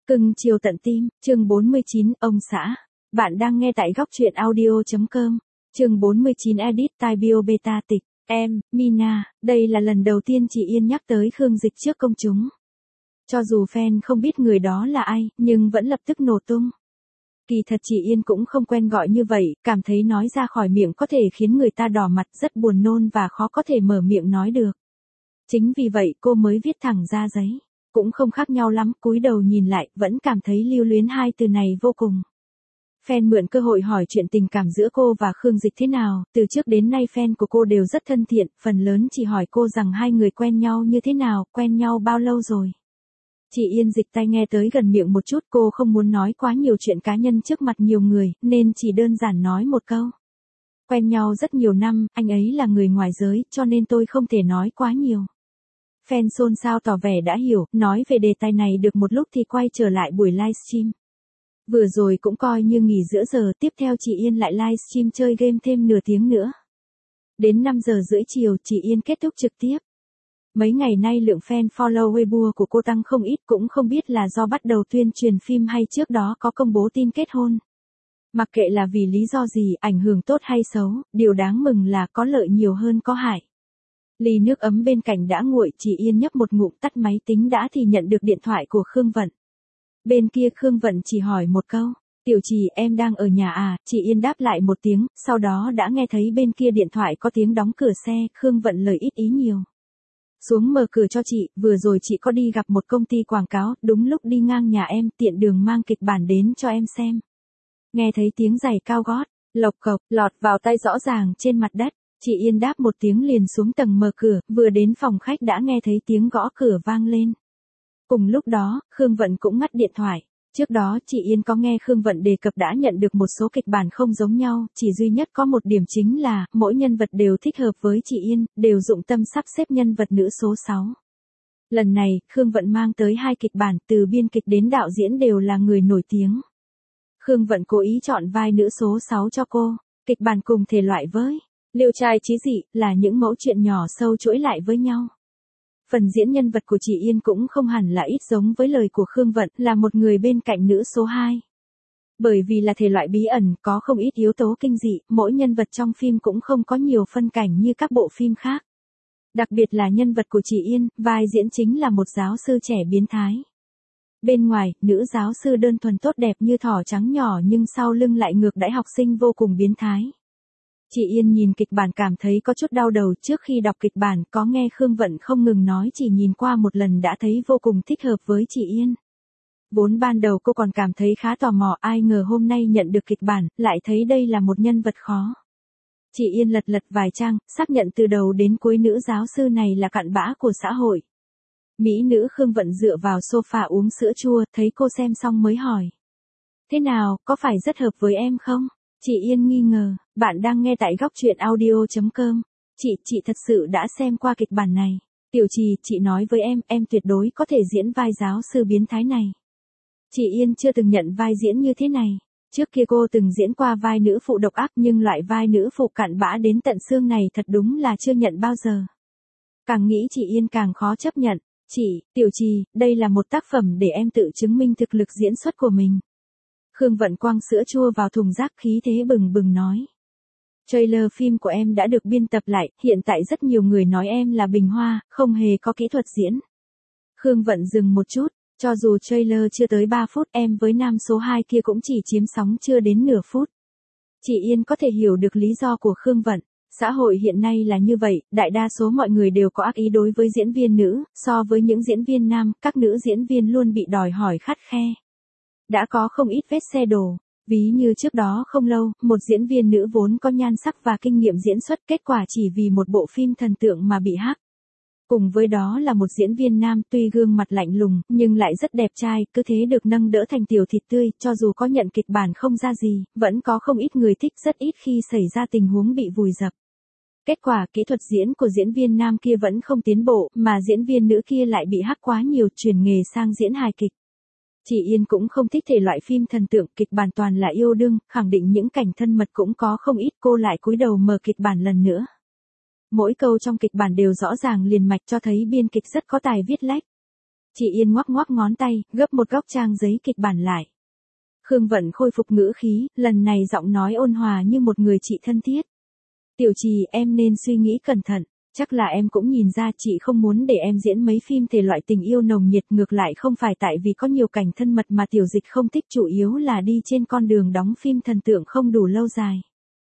Cưng chiều tận tim, chương 49, ông xã. Bạn đang nghe tại góc truyện audio.com. Chương 49 edit tai bio beta tịch. Em, Mina, đây là lần đầu tiên chị Yên nhắc tới Khương Dịch trước công chúng. Cho dù fan không biết người đó là ai, nhưng vẫn lập tức nổ tung. Kỳ thật chị Yên cũng không quen gọi như vậy, cảm thấy nói ra khỏi miệng có thể khiến người ta đỏ mặt, rất buồn nôn và khó có thể mở miệng nói được. Chính vì vậy cô mới viết thẳng ra giấy. Cũng không khác nhau lắm, cúi đầu nhìn lại, vẫn cảm thấy lưu luyến hai từ này vô cùng. Fan mượn cơ hội hỏi chuyện tình cảm giữa cô và Khương Dịch thế nào, từ trước đến nay fan của cô đều rất thân thiện, phần lớn chỉ hỏi cô rằng hai người quen nhau như thế nào, quen nhau bao lâu rồi. Chị Yên dịch tai nghe tới gần miệng một chút, cô không muốn nói quá nhiều chuyện cá nhân trước mặt nhiều người, nên chỉ đơn giản nói một câu. Quen nhau rất nhiều năm, anh ấy là người ngoài giới, cho nên tôi không thể nói quá nhiều. Fan xôn xao tỏ vẻ đã hiểu, nói về đề tài này được một lúc thì quay trở lại buổi livestream. Vừa rồi cũng coi như nghỉ giữa giờ, tiếp theo chị Yên lại livestream chơi game thêm nửa tiếng nữa. Đến 5 giờ rưỡi chiều, chị Yên kết thúc trực tiếp. Mấy ngày nay lượng fan follow Weibo của cô tăng không ít, cũng không biết là do bắt đầu tuyên truyền phim hay trước đó có công bố tin kết hôn. Mặc kệ là vì lý do gì, ảnh hưởng tốt hay xấu, điều đáng mừng là có lợi nhiều hơn có hại. Ly nước ấm bên cạnh đã nguội, chị Yên nhấp một ngụm tắt máy tính đã thì nhận được điện thoại của Khương Vận. Bên kia Khương Vận chỉ hỏi một câu, Tiểu Trì em đang ở nhà à, chị Yên đáp lại một tiếng, sau đó đã nghe thấy bên kia điện thoại có tiếng đóng cửa xe, Khương Vận lời ít ý nhiều. Xuống mở cửa cho chị, vừa rồi chị có đi gặp một công ty quảng cáo, đúng lúc đi ngang nhà em, tiện đường mang kịch bản đến cho em xem. Nghe thấy tiếng giày cao gót, lộc cộc, lọt vào tay rõ ràng trên mặt đất. Chị Yên đáp một tiếng liền xuống tầng mở cửa, vừa đến phòng khách đã nghe thấy tiếng gõ cửa vang lên. Cùng lúc đó, Khương Vận cũng ngắt điện thoại. Trước đó chị Yên có nghe Khương Vận đề cập đã nhận được một số kịch bản không giống nhau, chỉ duy nhất có một điểm chính là, mỗi nhân vật đều thích hợp với chị Yên, đều dụng tâm sắp xếp nhân vật nữ số 6. Lần này, Khương Vận mang tới 2 kịch bản, từ biên kịch đến đạo diễn đều là người nổi tiếng. Khương Vận cố ý chọn vai nữ số 6 cho cô, kịch bản cùng thể loại với liêu trai chí dị, là những mẫu chuyện nhỏ sâu chuỗi lại với nhau. Phần diễn nhân vật của chị Yên cũng không hẳn là ít giống với lời của Khương Vận, là một người bên cạnh nữ số 2. Bởi vì là thể loại bí ẩn, có không ít yếu tố kinh dị, mỗi nhân vật trong phim cũng không có nhiều phân cảnh như các bộ phim khác. Đặc biệt là nhân vật của chị Yên, vai diễn chính là một giáo sư trẻ biến thái. Bên ngoài, nữ giáo sư đơn thuần tốt đẹp như thỏ trắng nhỏ nhưng sau lưng lại ngược đãi học sinh vô cùng biến thái. Chị Yên nhìn kịch bản cảm thấy có chút đau đầu, trước khi đọc kịch bản có nghe Khương Vận không ngừng nói, chỉ nhìn qua một lần đã thấy vô cùng thích hợp với chị Yên. Vốn ban đầu cô còn cảm thấy khá tò mò, ai ngờ hôm nay nhận được kịch bản, lại thấy đây là một nhân vật khó. Chị Yên lật lật vài trang, xác nhận từ đầu đến cuối nữ giáo sư này là cặn bã của xã hội. Mỹ nữ Khương Vận dựa vào sofa uống sữa chua, thấy cô xem xong mới hỏi. Thế nào, có phải rất hợp với em không? Chị Yên nghi ngờ, bạn đang nghe tại góc truyện audio.com. Chị thật sự đã xem qua kịch bản này. Tiểu Trì, chị nói với em tuyệt đối có thể diễn vai giáo sư biến thái này. Chị Yên chưa từng nhận vai diễn như thế này. Trước kia cô từng diễn qua vai nữ phụ độc ác nhưng loại vai nữ phụ cặn bã đến tận xương này thật đúng là chưa nhận bao giờ. Càng nghĩ chị Yên càng khó chấp nhận. Tiểu Trì, đây là một tác phẩm để em tự chứng minh thực lực diễn xuất của mình. Khương Vận quăng sữa chua vào thùng rác khí thế bừng bừng nói. Trailer phim của em đã được biên tập lại, hiện tại rất nhiều người nói em là bình hoa, không hề có kỹ thuật diễn. Khương Vận dừng một chút, cho dù trailer chưa tới 3 phút em với nam số 2 kia cũng chỉ chiếm sóng chưa đến nửa phút. Chị Yên có thể hiểu được lý do của Khương Vận. Xã hội hiện nay là như vậy, đại đa số mọi người đều có ác ý đối với diễn viên nữ, so với những diễn viên nam, các nữ diễn viên luôn bị đòi hỏi khắt khe. Đã có không ít vết xe đổ, ví như trước đó không lâu, một diễn viên nữ vốn có nhan sắc và kinh nghiệm diễn xuất, kết quả chỉ vì một bộ phim thần tượng mà bị hack. Cùng với đó là một diễn viên nam tuy gương mặt lạnh lùng, nhưng lại rất đẹp trai, cứ thế được nâng đỡ thành tiểu thịt tươi, cho dù có nhận kịch bản không ra gì, vẫn có không ít người thích, rất ít khi xảy ra tình huống bị vùi dập. Kết quả kỹ thuật diễn của diễn viên nam kia vẫn không tiến bộ, mà diễn viên nữ kia lại bị hack quá nhiều, chuyển nghề sang diễn hài kịch. Chị Yên cũng không thích thể loại phim thần tượng, kịch bản toàn là yêu đương, khẳng định những cảnh thân mật cũng có không ít, cô lại cúi đầu mở kịch bản lần nữa. Mỗi câu trong kịch bản đều rõ ràng liền mạch cho thấy biên kịch rất có tài viết lách. Chị Yên ngoắc ngoắc ngón tay, gấp một góc trang giấy kịch bản lại. Khương Vận khôi phục ngữ khí, lần này giọng nói ôn hòa như một người chị thân thiết. Tiểu Trì, em nên suy nghĩ cẩn thận. Chắc là em cũng nhìn ra chị không muốn để em diễn mấy phim thể loại tình yêu nồng nhiệt, ngược lại không phải tại vì có nhiều cảnh thân mật mà Tiểu Dịch không thích, chủ yếu là đi trên con đường đóng phim thần tượng không đủ lâu dài.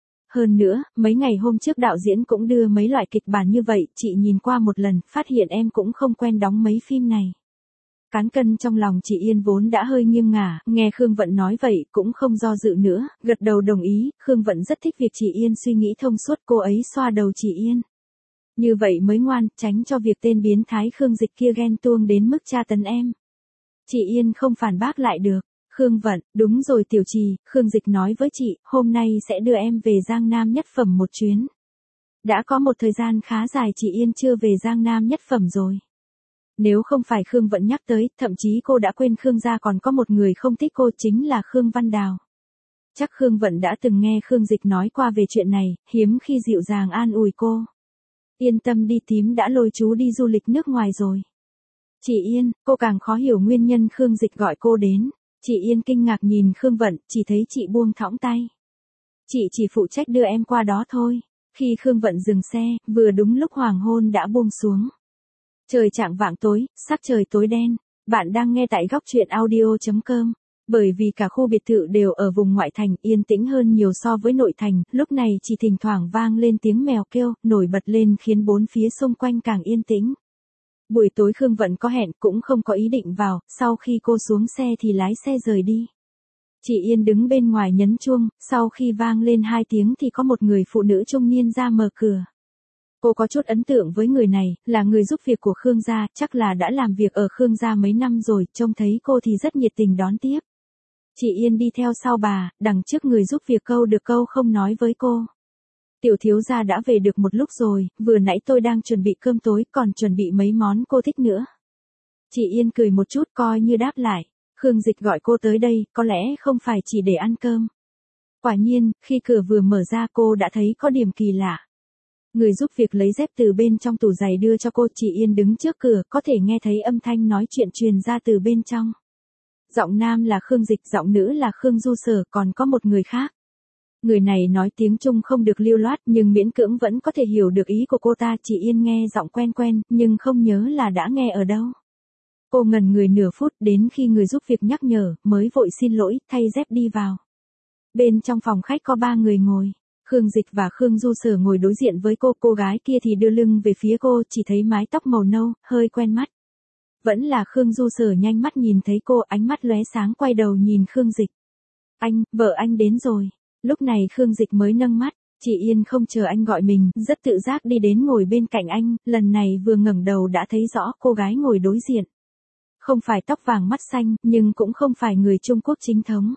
Hơn nữa, mấy ngày hôm trước đạo diễn cũng đưa mấy loại kịch bản như vậy, chị nhìn qua một lần, phát hiện em cũng không quen đóng mấy phim này. Cán cân trong lòng chị Yên vốn đã hơi nghiêng ngả, nghe Khương Vận nói vậy cũng không do dự nữa, gật đầu đồng ý. Khương Vận rất thích việc chị Yên suy nghĩ thông suốt, cô ấy xoa đầu chị Yên. Như vậy mới ngoan, tránh cho việc tên biến thái Khương Dịch kia ghen tuông đến mức tra tấn em. Chị Yên không phản bác lại được. Khương Vận, đúng rồi Tiểu Trì, Khương Dịch nói với chị, hôm nay sẽ đưa em về Giang Nam Nhất Phẩm một chuyến. Đã có một thời gian khá dài chị Yên chưa về Giang Nam Nhất Phẩm rồi. Nếu không phải Khương Vận nhắc tới, thậm chí cô đã quên Khương gia còn có một người không thích cô, chính là Khương Văn Đào. Chắc Khương Vận đã từng nghe Khương Dịch nói qua về chuyện này, hiếm khi dịu dàng an ủi cô. Yên tâm đi, tím đã lôi chú đi du lịch nước ngoài rồi. Chị Yên, cô càng khó hiểu nguyên nhân Khương Dịch gọi cô đến. Chị Yên kinh ngạc nhìn Khương Vận, chỉ thấy chị buông thõng tay. Chị chỉ phụ trách đưa em qua đó thôi. Khi Khương Vận dừng xe, vừa đúng lúc hoàng hôn đã buông xuống. Trời chạng vạng tối, sắc trời tối đen. Bạn đang nghe tại góc truyện audio.com. Bởi vì cả khu biệt thự đều ở vùng ngoại thành, yên tĩnh hơn nhiều so với nội thành, lúc này chỉ thỉnh thoảng vang lên tiếng mèo kêu, nổi bật lên khiến bốn phía xung quanh càng yên tĩnh. Buổi tối Khương Vận có hẹn, cũng không có ý định vào, sau khi cô xuống xe thì lái xe rời đi. Chị Yên đứng bên ngoài nhấn chuông, sau khi vang lên 2 tiếng thì có một người phụ nữ trung niên ra mở cửa. Cô có chút ấn tượng với người này, là người giúp việc của Khương gia, chắc là đã làm việc ở Khương gia mấy năm rồi, trông thấy cô thì rất nhiệt tình đón tiếp. Chị Yên đi theo sau bà, đằng trước người giúp việc câu được câu không nói với cô. Tiểu thiếu gia đã về được một lúc rồi, vừa nãy tôi đang chuẩn bị cơm tối, còn chuẩn bị mấy món cô thích nữa. Chị Yên cười một chút coi như đáp lại. Khương Dịch gọi cô tới đây, có lẽ không phải chỉ để ăn cơm. Quả nhiên, khi cửa vừa mở ra cô đã thấy có điểm kỳ lạ. Người giúp việc lấy dép từ bên trong tủ giày đưa cho cô, chị Yên đứng trước cửa, có thể nghe thấy âm thanh nói chuyện truyền ra từ bên trong. Giọng nam là Khương Dịch, giọng nữ là Khương Du Sở, còn có một người khác. Người này nói tiếng Trung không được lưu loát nhưng miễn cưỡng vẫn có thể hiểu được ý của cô ta. Chị Yên nghe giọng quen quen, nhưng không nhớ là đã nghe ở đâu. Cô ngần người nửa phút, đến khi người giúp việc nhắc nhở, mới vội xin lỗi, thay dép đi vào. Bên trong phòng khách có 3 người ngồi. Khương Dịch và Khương Du Sở ngồi đối diện với cô gái kia thì đưa lưng về phía cô, chỉ thấy mái tóc màu nâu, hơi quen mắt. Vẫn là Khương Du Sở nhanh mắt nhìn thấy cô, ánh mắt lóe sáng quay đầu nhìn Khương Dịch. Anh, vợ anh đến rồi. Lúc này Khương Dịch mới nâng mắt, chị Yên không chờ anh gọi mình, rất tự giác đi đến ngồi bên cạnh anh, lần này vừa ngẩng đầu đã thấy rõ cô gái ngồi đối diện. Không phải tóc vàng mắt xanh, nhưng cũng không phải người Trung Quốc chính thống.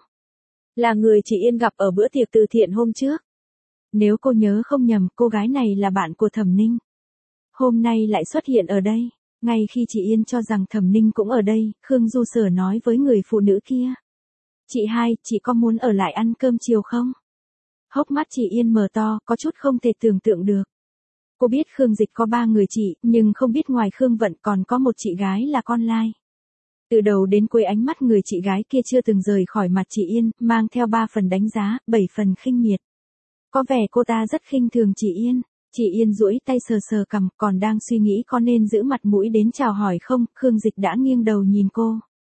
Là người chị Yên gặp ở bữa tiệc từ thiện hôm trước. Nếu cô nhớ không nhầm, cô gái này là bạn của Thẩm Ninh. Hôm nay lại xuất hiện ở đây. Ngay khi chị Yên cho rằng Thẩm Ninh cũng ở đây, Khương Du Sở nói với người phụ nữ kia. Chị hai, chị có muốn ở lại ăn cơm chiều không? Hốc mắt chị Yên mở to, có chút không thể tưởng tượng được. Cô biết Khương Dịch có 3 người chị, nhưng không biết ngoài Khương Vận còn có một chị gái là con lai. Từ đầu đến cuối ánh mắt người chị gái kia chưa từng rời khỏi mặt chị Yên, mang theo 3 phần đánh giá, 7 phần khinh miệt. Có vẻ cô ta rất khinh thường chị Yên. Chị Yên duỗi tay sờ sờ cằm, còn đang suy nghĩ có nên giữ mặt mũi đến chào hỏi không, Khương Dịch đã nghiêng đầu nhìn cô.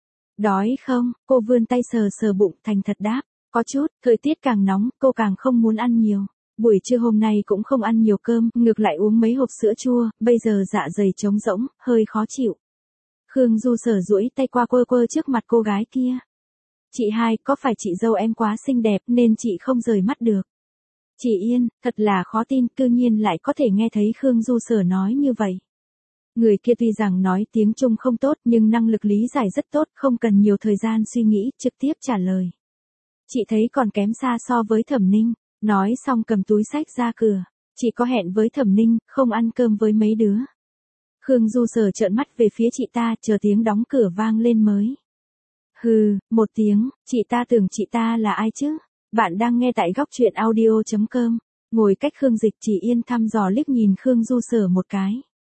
Đói không? Cô vươn tay sờ sờ bụng, thành thật đáp. Có chút, thời tiết càng nóng, cô càng không muốn ăn nhiều. Buổi trưa hôm nay cũng không ăn nhiều cơm, ngược lại uống mấy hộp sữa chua, bây giờ dạ dày trống rỗng, hơi khó chịu. Khương Du Sở duỗi tay qua quơ trước mặt cô gái kia. Chị hai, có phải chị dâu em quá xinh đẹp nên chị không rời mắt được? Chị Yên, thật là khó tin, cư nhiên lại có thể nghe thấy Khương Du Sở nói như vậy. Người kia tuy rằng nói tiếng Trung không tốt nhưng năng lực lý giải rất tốt, không cần nhiều thời gian suy nghĩ, trực tiếp trả lời. Chị thấy còn kém xa so với Thẩm Ninh. Nói xong cầm túi xách ra cửa. Chị có hẹn với Thẩm Ninh, không ăn cơm với mấy đứa. Khương Du Sở trợn mắt về phía chị ta, chờ tiếng đóng cửa vang lên mới. Hừ, một tiếng, chị ta tưởng chị ta là ai chứ? Bạn đang nghe tại góc truyện audio.com. Ngồi cách Khương Dịch, chị Yên thăm dò liếc nhìn Khương Du Sở một cái.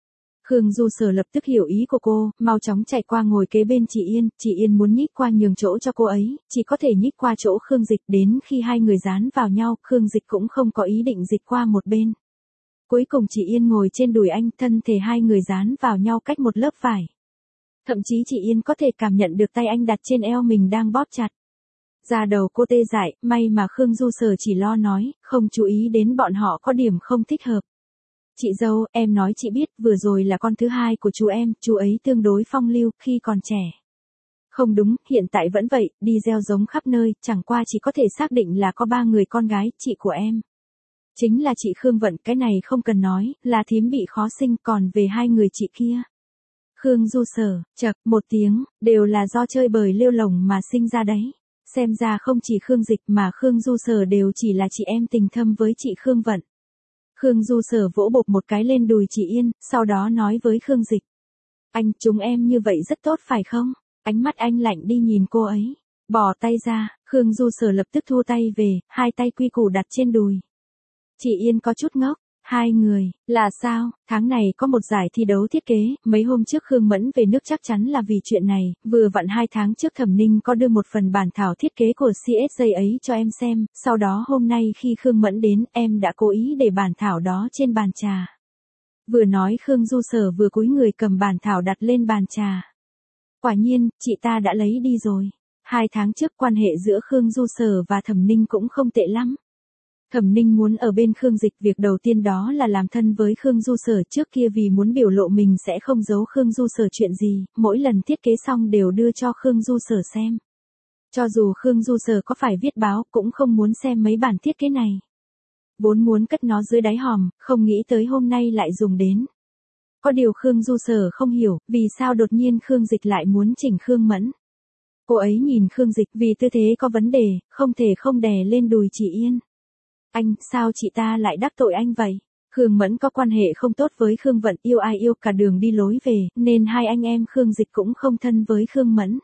Khương Du Sở lập tức hiểu ý của cô, mau chóng chạy qua ngồi kế bên chị Yên muốn nhích qua nhường chỗ cho cô ấy, chỉ có thể nhích qua chỗ Khương Dịch, đến khi hai người dán vào nhau, Khương Dịch cũng không có ý định dịch qua một bên. Cuối cùng chị Yên ngồi trên đùi anh, thân thể hai người dán vào nhau cách một lớp vải. Thậm chí chị Yên có thể cảm nhận được tay anh đặt trên eo mình đang bóp chặt. Da đầu cô tê dại, may mà Khương Du Sở chỉ lo nói, không chú ý đến bọn họ có điểm không thích hợp. Chị dâu, em nói chị biết, vừa rồi là con thứ hai của chú ấy tương đối phong lưu, khi còn trẻ. Không đúng, hiện tại vẫn vậy, đi gieo giống khắp nơi, chẳng qua chỉ có thể xác định là có 3 người con gái, chị của em. Chính là chị Khương Vận, cái này không cần nói, là thím bị khó sinh, còn về 2 người chị kia. Khương Du Sở, chậc, một tiếng, đều là do chơi bời lêu lổng mà sinh ra đấy. Xem ra không chỉ Khương Dịch mà Khương Du Sở đều chỉ là chị em tình thâm với chị Khương Vận. Khương Du Sở vỗ bộp một cái lên đùi chị Yên, sau đó nói với Khương Dịch. Anh, chúng em như vậy rất tốt phải không? Ánh mắt anh lạnh đi nhìn cô ấy. Bỏ tay ra, Khương Du Sở lập tức thu tay về, hai tay quy củ đặt trên đùi. Chị Yên có chút ngốc. 2 người, là sao? Tháng này có một giải thi đấu thiết kế, mấy hôm trước Khương Mẫn về nước chắc chắn là vì chuyện này, vừa vặn 2 tháng trước Thẩm Ninh có đưa một phần bản thảo thiết kế của CSJ ấy cho em xem, sau đó hôm nay khi Khương Mẫn đến, em đã cố ý để bản thảo đó trên bàn trà. Vừa nói Khương Du Sở vừa cúi người cầm bản thảo đặt lên bàn trà. Quả nhiên, chị ta đã lấy đi rồi. 2 tháng trước quan hệ giữa Khương Du Sở và Thẩm Ninh cũng không tệ lắm. Thẩm Ninh muốn ở bên Khương Dịch, việc đầu tiên đó là làm thân với Khương Du Sở, trước kia vì muốn biểu lộ mình sẽ không giấu Khương Du Sở chuyện gì, mỗi lần thiết kế xong đều đưa cho Khương Du Sở xem. Cho dù Khương Du Sở có phải viết báo cũng không muốn xem mấy bản thiết kế này. Vốn muốn cất nó dưới đáy hòm, không nghĩ tới hôm nay lại dùng đến. Có điều Khương Du Sở không hiểu, vì sao đột nhiên Khương Dịch lại muốn chỉnh Khương Mẫn. Cô ấy nhìn Khương Dịch vì tư thế có vấn đề, không thể không đè lên đùi chị Yên. Anh, sao chị ta lại đắc tội anh vậy? Khương Mẫn có quan hệ không tốt với Khương Vận, yêu ai yêu cả đường đi lối về, nên hai anh em Khương Dịch cũng không thân với Khương Mẫn.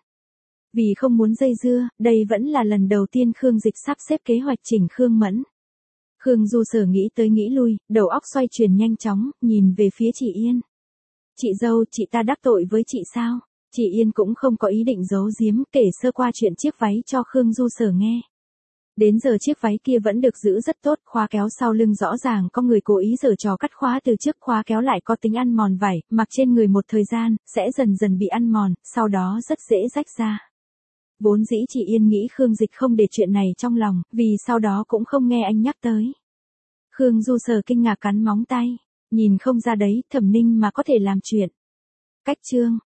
Vì không muốn dây dưa, đây vẫn là lần đầu tiên Khương Dịch sắp xếp kế hoạch chỉnh Khương Mẫn. Khương Du Sở nghĩ tới nghĩ lui, đầu óc xoay chuyển nhanh chóng, nhìn về phía chị Yên. Chị dâu, chị ta đắc tội với chị sao? Chị Yên cũng không có ý định giấu giếm, kể sơ qua chuyện chiếc váy cho Khương Du Sở nghe. Đến giờ chiếc váy kia vẫn được giữ rất tốt, khóa kéo sau lưng rõ ràng có người cố ý giở trò cắt khóa từ trước, khóa kéo lại có tính ăn mòn vải, mặc trên người một thời gian, sẽ dần dần bị ăn mòn, sau đó rất dễ rách ra. Vốn dĩ chị Yên nghĩ Khương Dịch không để chuyện này trong lòng, vì sau đó cũng không nghe anh nhắc tới. Khương Du Sở kinh ngạc cắn móng tay, nhìn không ra đấy, Thẩm Ninh mà có thể làm chuyện. Cách chương